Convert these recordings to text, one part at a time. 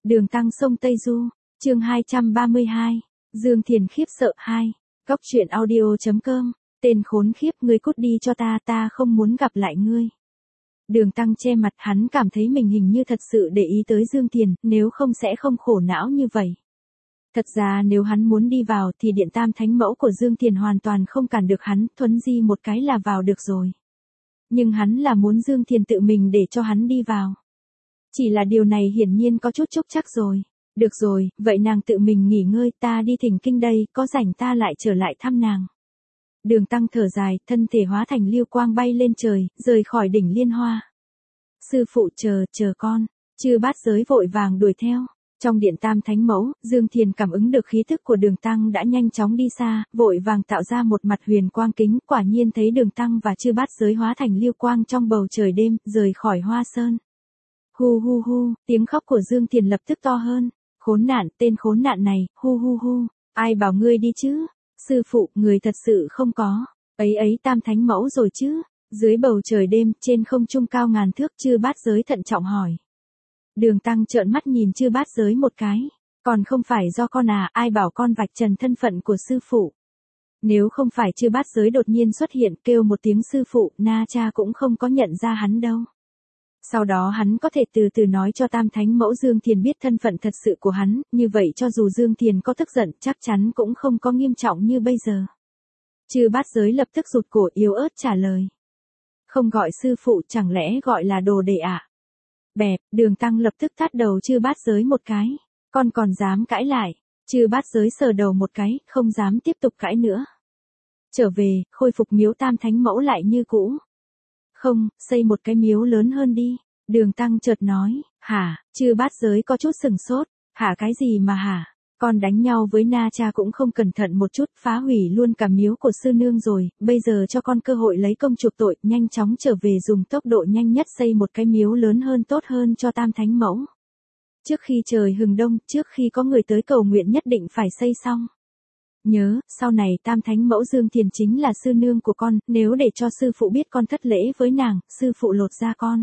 Đường Tăng sông Tây Du, chương 232, Dương Thiền khiếp sợ 2, Cóc truyện audio.com, tên khốn khiếp ngươi cút đi cho ta không muốn gặp lại ngươi. Đường Tăng che mặt, hắn cảm thấy mình hình như thật sự để ý tới Dương Thiền, nếu không sẽ không khổ não như vậy. Thật ra nếu hắn muốn đi vào thì điện tam thánh mẫu của Dương Thiền hoàn toàn không cản được hắn, thuấn di một cái là vào được rồi. Nhưng hắn là muốn Dương Thiền tự mình để cho hắn đi vào. Chỉ là điều này hiển nhiên có chút trúc trắc rồi. Được rồi, vậy nàng tự mình nghỉ ngơi, ta đi thỉnh kinh đây, có rảnh ta lại trở lại thăm nàng. Đường Tăng thở dài, thân thể hóa thành lưu quang bay lên trời, rời khỏi đỉnh Liên Hoa. Sư phụ chờ con, Chư Bát Giới vội vàng đuổi theo. Trong điện tam thánh mẫu, Dương Thiền cảm ứng được khí thức của Đường Tăng đã nhanh chóng đi xa, vội vàng tạo ra một mặt huyền quang kính, quả nhiên thấy Đường Tăng và Chư Bát Giới hóa thành lưu quang trong bầu trời đêm, rời khỏi Hoa Sơn. Hu hu hu, tiếng khóc của Dương Thiền lập tức to hơn. Khốn nạn, tên khốn nạn này, hu hu hu, ai bảo ngươi đi chứ? Sư phụ, người thật sự không có. Ấy tam thánh mẫu rồi chứ? Dưới bầu trời đêm, trên không trung cao ngàn thước, Chư Bát Giới thận trọng hỏi. Đường Tăng trợn mắt nhìn Chư Bát Giới một cái. Còn không phải do con à, ai bảo con vạch trần thân phận của sư phụ? Nếu không phải Chư Bát Giới đột nhiên xuất hiện kêu một tiếng sư phụ, Na Cha cũng không có nhận ra hắn đâu. Sau đó hắn có thể từ từ nói cho tam thánh mẫu Dương Thiền biết thân phận thật sự của hắn, như vậy cho dù Dương Thiền có tức giận chắc chắn cũng không có nghiêm trọng như bây giờ. Chư Bát Giới lập tức rụt cổ yếu ớt trả lời. Không gọi sư phụ chẳng lẽ gọi là đồ đệ ạ? Bẹp, Đường Tăng lập tức tát đầu Chư Bát Giới một cái. Con còn dám cãi lại? Chư Bát Giới sờ đầu một cái, không dám tiếp tục cãi nữa. Trở về, khôi phục miếu tam thánh mẫu lại như cũ. Không, xây một cái miếu lớn hơn đi. Đường Tăng chợt nói, hả? Chư Bát Giới có chút sừng sốt. Hả cái gì mà hả? Con đánh nhau với Na Cha cũng không cẩn thận một chút, phá hủy luôn cả miếu của sư nương rồi, bây giờ cho con cơ hội lấy công chuộc tội, nhanh chóng trở về dùng tốc độ nhanh nhất xây một cái miếu lớn hơn tốt hơn cho tam thánh mẫu. Trước khi trời hừng đông, trước khi có người tới cầu nguyện nhất định phải xây xong. Nhớ, sau này tam thánh mẫu Dương Thiền chính là sư nương của con, nếu để cho sư phụ biết con thất lễ với nàng, sư phụ lột da con.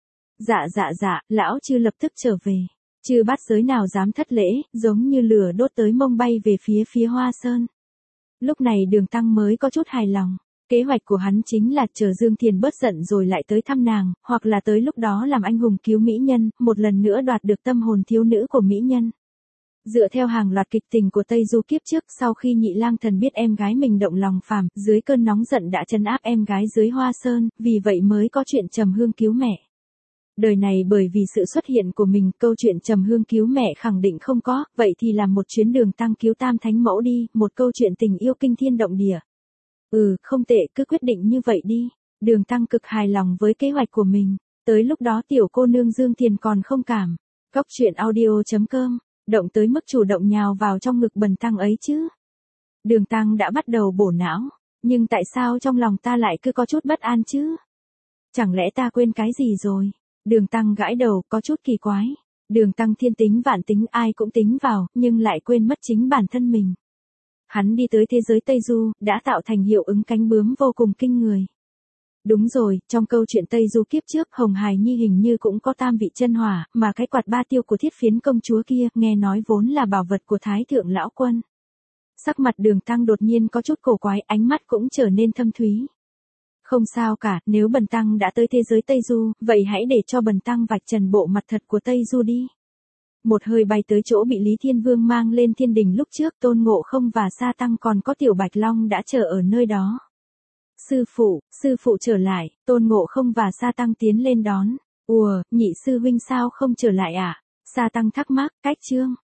Dạ, lão Chư lập tức trở về. Chư Bát Giới nào dám thất lễ, giống như lửa đốt tới mông bay về phía Hoa Sơn. Lúc này Đường Tăng mới có chút hài lòng. Kế hoạch của hắn chính là chờ Dương Thiền bớt giận rồi lại tới thăm nàng, hoặc là tới lúc đó làm anh hùng cứu mỹ nhân, một lần nữa đoạt được tâm hồn thiếu nữ của mỹ nhân. Dựa theo hàng loạt kịch tình của Tây Du kiếp trước, sau khi Nhị Lang Thần biết em gái mình động lòng phàm, dưới cơn nóng giận đã trấn áp em gái dưới Hoa Sơn, vì vậy mới có chuyện trầm hương cứu mẹ. Đời này bởi vì sự xuất hiện của mình, câu chuyện trầm hương cứu mẹ khẳng định không có, vậy thì làm một chuyến Đường Tăng cứu tam thánh mẫu đi, một câu chuyện tình yêu kinh thiên động địa. Không tệ, cứ quyết định như vậy đi. Đường Tăng cực hài lòng với kế hoạch của mình. Tới lúc đó tiểu cô nương Dương Thiền còn không cảm. Cóc truyện audio.com, động tới mức chủ động nhào vào trong ngực bần tăng ấy chứ. Đường Tăng đã bắt đầu bổ não, nhưng tại sao trong lòng ta lại cứ có chút bất an chứ? Chẳng lẽ ta quên cái gì rồi? Đường Tăng gãi đầu, có chút kỳ quái. Đường Tăng thiên tính vạn tính ai cũng tính vào, nhưng lại quên mất chính bản thân mình. Hắn đi tới thế giới Tây Du, đã tạo thành hiệu ứng cánh bướm vô cùng kinh người. Đúng rồi, trong câu chuyện Tây Du kiếp trước, Hồng Hài Nhi hình như cũng có tam vị chân hỏa, mà cái quạt ba tiêu của Thiết Phiến công chúa kia, nghe nói vốn là bảo vật của Thái thượng lão quân. Sắc mặt Đường Tăng đột nhiên có chút cổ quái, ánh mắt cũng trở nên thâm thúy. Không sao cả, nếu bần tăng đã tới thế giới Tây Du, vậy hãy để cho bần tăng vạch trần bộ mặt thật của Tây Du đi. Một hơi bay tới chỗ bị Lý Thiên Vương mang lên thiên đình lúc trước, Tôn Ngộ Không và Sa Tăng còn có Tiểu Bạch Long đã chờ ở nơi đó. Sư phụ trở lại, Tôn Ngộ Không và Sa Tăng tiến lên đón. Nhị sư huynh sao không trở lại ạ? Sa Tăng thắc mắc, cách chương.